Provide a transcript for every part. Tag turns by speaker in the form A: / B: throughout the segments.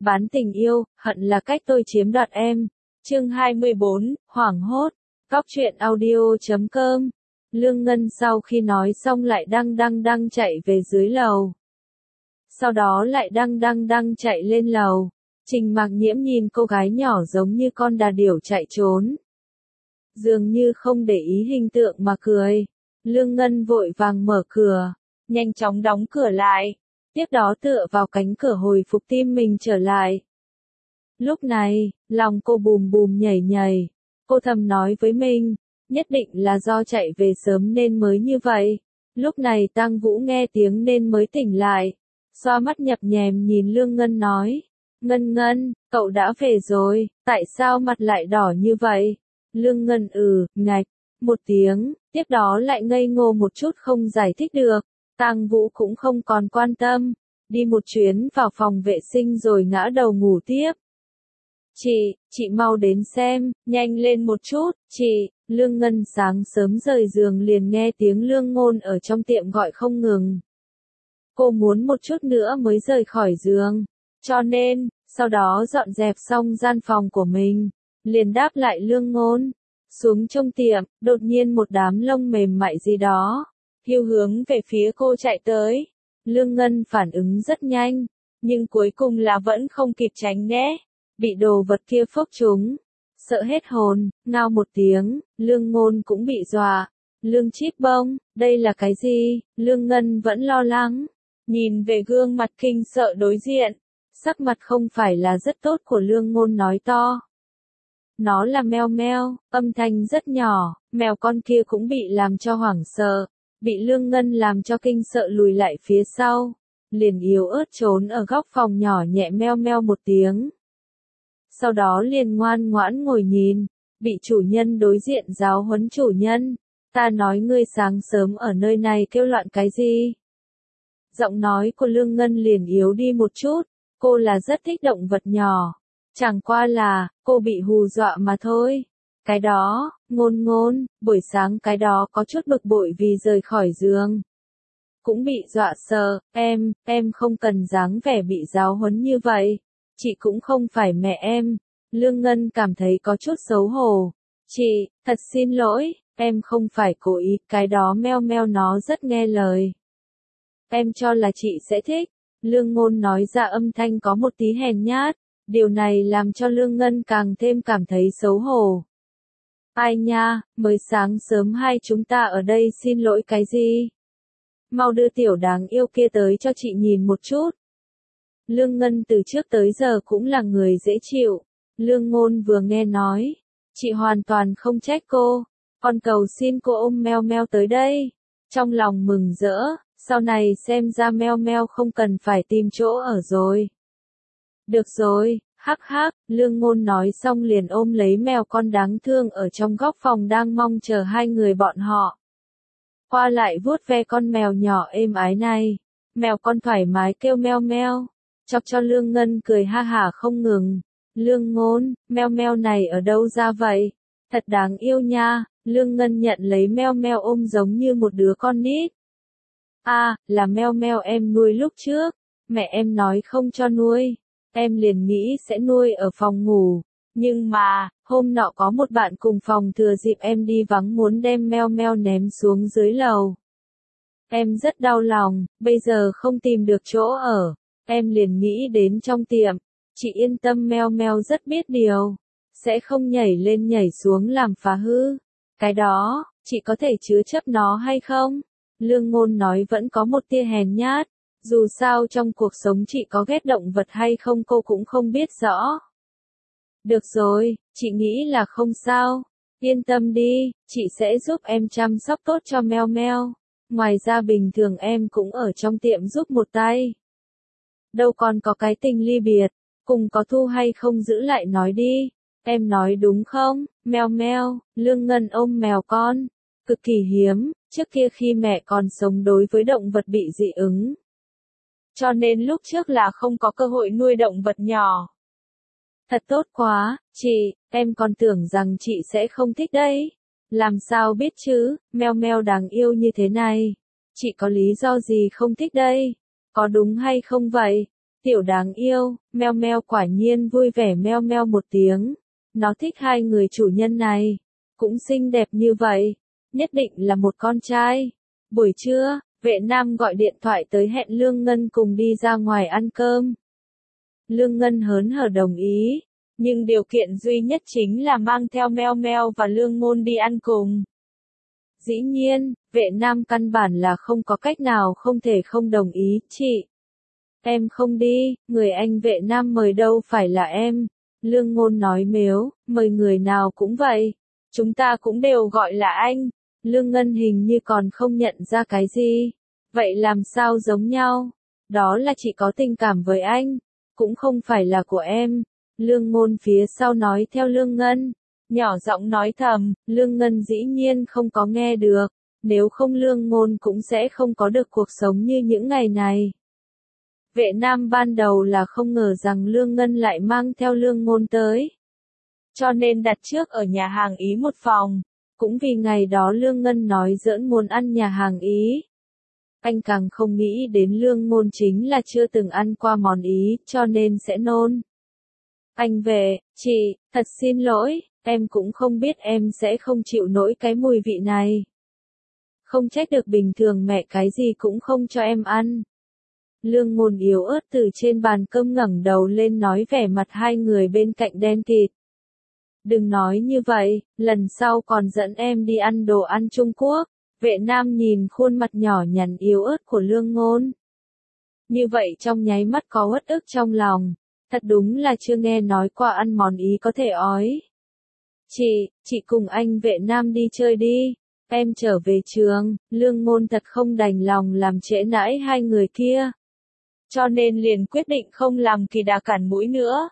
A: Bán tình yêu, hận là cách tôi chiếm đoạt em. Chương 24, hoảng hốt. Góc truyện audio.com. Lương Ngân sau khi nói xong lại đang chạy về dưới lầu. Sau đó lại đang chạy lên lầu. Trình Mạc Nhiễm nhìn cô gái nhỏ giống như con đà điểu chạy trốn. Dường như không để ý hình tượng mà cười. Lương Ngân vội vàng mở cửa, nhanh chóng đóng cửa lại. Tiếp đó tựa vào cánh cửa hồi phục tim mình trở lại. Lúc này, lòng cô bùm bùm nhảy nhảy. Cô thầm nói với mình, nhất định là do chạy về sớm nên mới như vậy. Lúc này Tang Vũ nghe tiếng nên mới tỉnh lại. Xoa mắt nhập nhèm nhìn Lương Ngân nói. Ngân, cậu đã về rồi, tại sao mặt lại đỏ như vậy? Lương Ngân ngạch, một tiếng, tiếp đó lại ngây ngô một chút không giải thích được. Tang Vũ cũng không còn quan tâm, đi một chuyến vào phòng vệ sinh rồi ngã đầu ngủ tiếp. Chị mau đến xem, nhanh lên một chút, chị. Lương Ngân sáng sớm rời giường liền nghe tiếng Lương Ngôn ở trong tiệm gọi không ngừng. Cô muốn một chút nữa mới rời khỏi giường, cho nên, sau đó dọn dẹp xong gian phòng của mình, liền đáp lại Lương Ngôn. Xuống trong tiệm, đột nhiên một đám lông mềm mại gì đó, hiu hướng về phía cô chạy tới. Lương Ngân phản ứng rất nhanh, nhưng cuối cùng là vẫn không kịp tránh né, bị đồ vật kia phốc trúng. Sợ hết hồn, ngao một tiếng, Lương Ngôn cũng bị dọa. Lương Chíp Bông, đây là cái gì? Lương Ngân vẫn lo lắng, nhìn về gương mặt kinh sợ đối diện. Sắc mặt không phải là rất tốt của Lương Ngôn nói to. Nó là meo meo, âm thanh rất nhỏ, mèo con kia cũng bị làm cho hoảng sợ, bị Lương Ngân làm cho kinh sợ lùi lại phía sau, liền yếu ớt trốn ở góc phòng nhỏ nhẹ meo meo một tiếng. Sau đó liền ngoan ngoãn ngồi nhìn, bị chủ nhân đối diện giáo huấn chủ nhân. Ta nói ngươi sáng sớm ở nơi này kêu loạn cái gì? Giọng nói của Lương Ngân liền yếu đi một chút, cô là rất thích động vật nhỏ. Chẳng qua là, cô bị hù dọa mà thôi. Cái đó, ngôn, buổi sáng cái đó có chút bực bội vì rời khỏi giường. Cũng bị dọa sợ, em không cần dáng vẻ bị giáo huấn như vậy. Chị cũng không phải mẹ em. Lương Ngân cảm thấy có chút xấu hổ. Chị, thật xin lỗi, em không phải cố ý, cái đó meo meo nó rất nghe lời. Em cho là chị sẽ thích. Lương Ngôn nói ra âm thanh có một tí hèn nhát. Điều này làm cho Lương Ngân càng thêm cảm thấy xấu hổ. Ai nha, mới sáng sớm hai chúng ta ở đây xin lỗi cái gì? Mau đưa tiểu đáng yêu kia tới cho chị nhìn một chút. Lương Ngân từ trước tới giờ cũng là người dễ chịu. Lương Ngôn vừa nghe nói, chị hoàn toàn không trách cô, còn cầu xin cô ôm meo meo tới đây. Trong lòng mừng rỡ, sau này xem ra meo meo không cần phải tìm chỗ ở rồi. Được rồi, hắc, Lương Ngôn nói xong liền ôm lấy mèo con đáng thương ở trong góc phòng đang mong chờ hai người bọn họ. Qua lại vuốt ve con mèo nhỏ êm ái này, mèo con thoải mái kêu meo meo, chọc cho Lương Ngân cười ha hả không ngừng. Lương Ngôn, meo meo này ở đâu ra vậy? Thật đáng yêu nha. Lương Ngân nhận lấy meo meo ôm giống như một đứa con nít. Là meo meo em nuôi lúc trước, mẹ em nói không cho nuôi. Em liền nghĩ sẽ nuôi ở phòng ngủ, nhưng mà, hôm nọ có một bạn cùng phòng thừa dịp em đi vắng muốn đem meo meo ném xuống dưới lầu. Em rất đau lòng, bây giờ không tìm được chỗ ở, em liền nghĩ đến trong tiệm. Chị yên tâm, meo meo rất biết điều, sẽ không nhảy lên nhảy xuống làm phá hư. Cái đó, chị có thể chứa chấp nó hay không? Lương Ngôn nói vẫn có một tia hèn nhát. Dù sao trong cuộc sống chị có ghét động vật hay không cô cũng không biết rõ. Được rồi, chị nghĩ là không sao. Yên tâm đi, chị sẽ giúp em chăm sóc tốt cho meo meo. Ngoài ra bình thường em cũng ở trong tiệm giúp một tay. Đâu còn có cái tình ly biệt, cùng có thu hay không giữ lại nói đi. Em nói đúng không, meo meo? Lương Ngân ôm mèo con, cực kỳ hiếm, trước kia khi mẹ còn sống đối với động vật bị dị ứng. Cho nên lúc trước là không có cơ hội nuôi động vật nhỏ. Thật tốt quá, chị, em còn tưởng rằng chị sẽ không thích đấy. Làm sao biết chứ, meo meo đáng yêu như thế này. Chị có lý do gì không thích đây? Có đúng hay không vậy? Tiểu đáng yêu, meo meo quả nhiên vui vẻ meo meo một tiếng. Nó thích hai người chủ nhân này. Cũng xinh đẹp như vậy. Nhất định là một con trai. Buổi trưa, vệ nam gọi điện thoại tới hẹn Lương Ngân cùng đi ra ngoài ăn cơm. Lương Ngân hớn hở đồng ý. Nhưng điều kiện duy nhất chính là mang theo meo meo và Lương Ngôn đi ăn cùng. Dĩ nhiên, vệ nam căn bản là không có cách nào không thể không đồng ý, chị. Em không đi, người anh vệ nam mời đâu phải là em. Lương Ngôn nói mếu, mời người nào cũng vậy. Chúng ta cũng đều gọi là anh. Lương Ngân hình như còn không nhận ra cái gì. Vậy làm sao giống nhau? Đó là chị có tình cảm với anh. Cũng không phải là của em. Lương Ngôn phía sau nói theo Lương Ngân. Nhỏ giọng nói thầm, Lương Ngân dĩ nhiên không có nghe được. Nếu không Lương Ngôn cũng sẽ không có được cuộc sống như những ngày này. Vệ nam ban đầu là không ngờ rằng Lương Ngân lại mang theo Lương Ngôn tới. Cho nên đặt trước ở nhà hàng Ý một phòng. Cũng vì ngày đó Lương Ngân nói giỡn muốn ăn nhà hàng Ý. Anh càng không nghĩ đến Lương Ngôn chính là chưa từng ăn qua món Ý, cho nên sẽ nôn. Anh về, chị, thật xin lỗi, em cũng không biết em sẽ không chịu nổi cái mùi vị này. Không trách được bình thường mẹ cái gì cũng không cho em ăn. Lương Ngôn yếu ớt từ trên bàn cơm ngẩng đầu lên nói vẻ mặt hai người bên cạnh đen kịt. Đừng nói như vậy, lần sau còn dẫn em đi ăn đồ ăn Trung Quốc. Vệ nam nhìn khuôn mặt nhỏ nhắn yếu ớt của Lương Ngôn. Như vậy trong nháy mắt có uất ức trong lòng. Thật đúng là chưa nghe nói qua ăn món Ý có thể ói. Chị cùng anh vệ nam đi chơi đi. Em trở về trường, Lương Ngôn thật không đành lòng làm trễ nải hai người kia. Cho nên liền quyết định không làm kỳ đà cản mũi nữa.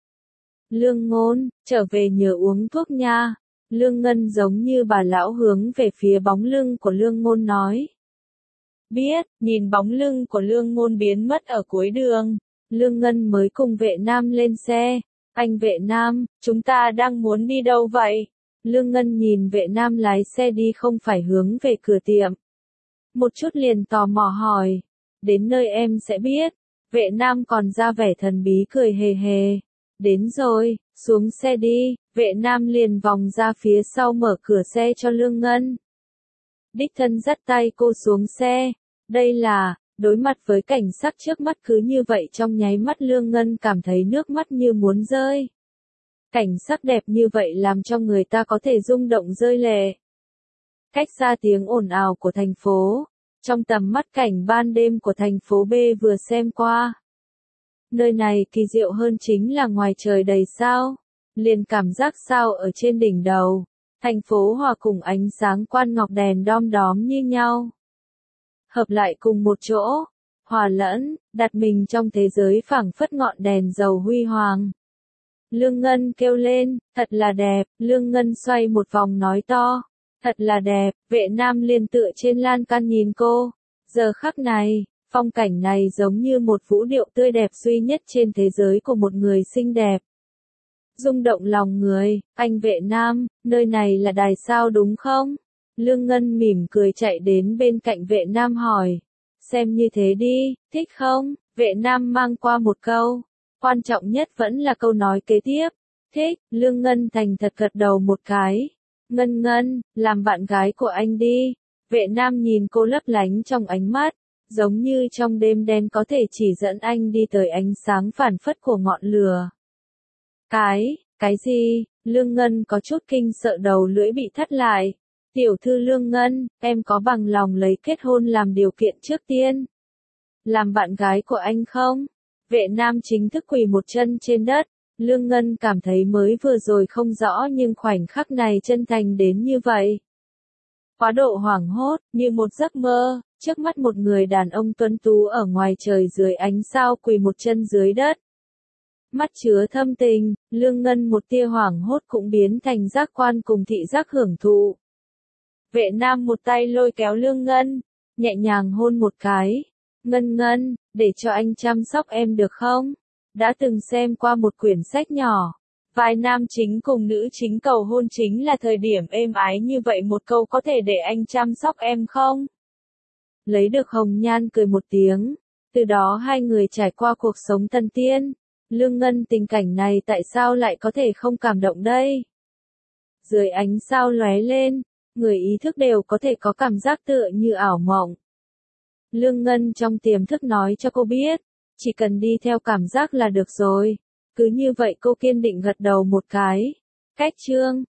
A: Lương Ngôn, trở về nhớ uống thuốc nha. Lương Ngân giống như bà lão hướng về phía bóng lưng của Lương Ngôn nói. Biết, nhìn bóng lưng của Lương Ngôn biến mất ở cuối đường. Lương Ngân mới cùng vệ nam lên xe. Anh vệ nam, chúng ta đang muốn đi đâu vậy? Lương Ngân nhìn vệ nam lái xe đi không phải hướng về cửa tiệm. Một chút liền tò mò hỏi. Đến nơi em sẽ biết. Vệ nam còn ra vẻ thần bí cười hề hề. Đến rồi, xuống xe đi. Vệ nam liền vòng ra phía sau mở cửa xe cho Lương Ngân. Đích thân dắt tay cô xuống xe. Đây là, đối mặt với cảnh sắc trước mắt cứ như vậy trong nháy mắt Lương Ngân cảm thấy nước mắt như muốn rơi. Cảnh sắc đẹp như vậy làm cho người ta có thể rung động rơi lệ. Cách xa tiếng ồn ào của thành phố, trong tầm mắt cảnh ban đêm của thành phố B vừa xem qua. Nơi này kỳ diệu hơn chính là ngoài trời đầy sao, liền cảm giác sao ở trên đỉnh đầu, thành phố hòa cùng ánh sáng quan ngọc đèn đom đóm như nhau. Hợp lại cùng một chỗ, hòa lẫn, đặt mình trong thế giới phảng phất ngọn đèn dầu huy hoàng. Lương Ngân kêu lên, thật là đẹp, Lương Ngân xoay một vòng nói to, thật là đẹp, vệ nam liền tựa trên lan can nhìn cô. Giờ khắc này, phong cảnh này giống như một vũ điệu tươi đẹp duy nhất trên thế giới của một người xinh đẹp. Rung động lòng người, anh vệ nam, nơi này là đài sao đúng không? Lương Ngân mỉm cười chạy đến bên cạnh vệ nam hỏi. Xem như thế đi, thích không? Vệ nam mang qua một câu. Quan trọng nhất vẫn là câu nói kế tiếp. Thích, Lương Ngân thành thật gật đầu một cái. Ngân Ngân, làm bạn gái của anh đi. Vệ nam nhìn cô lấp lánh trong ánh mắt. Giống như trong đêm đen có thể chỉ dẫn anh đi tới ánh sáng phản phất của ngọn lửa. Cái gì? Lương Ngân có chút kinh sợ đầu lưỡi bị thắt lại. Tiểu thư Lương Ngân, em có bằng lòng lấy kết hôn làm điều kiện trước tiên? Làm bạn gái của anh không? Vệ nam chính thức quỳ một chân trên đất. Lương Ngân cảm thấy mới vừa rồi không rõ nhưng khoảnh khắc này chân thành đến như vậy. Quá độ hoảng hốt, như một giấc mơ, trước mắt một người đàn ông tuấn tú ở ngoài trời dưới ánh sao quỳ một chân dưới đất. Mắt chứa thâm tình, Lương Ngân một tia hoảng hốt cũng biến thành giác quan cùng thị giác hưởng thụ. Vệ nam một tay lôi kéo Lương Ngân, nhẹ nhàng hôn một cái. Ngân Ngân, để cho anh chăm sóc em được không? Đã từng xem qua một quyển sách nhỏ. Vài nam chính cùng nữ chính cầu hôn chính là thời điểm êm ái như vậy một câu có thể để anh chăm sóc em không? Lấy được hồng nhan cười một tiếng. Từ đó hai người trải qua cuộc sống tân tiên. Lương Ngân tình cảnh này tại sao lại có thể không cảm động đây? Dưới ánh sao lóe lên, người ý thức đều có thể có cảm giác tựa như ảo mộng. Lương Ngân trong tiềm thức nói cho cô biết, chỉ cần đi theo cảm giác là được rồi. Cứ như vậy cô kiên định gật đầu một cái. Cách chương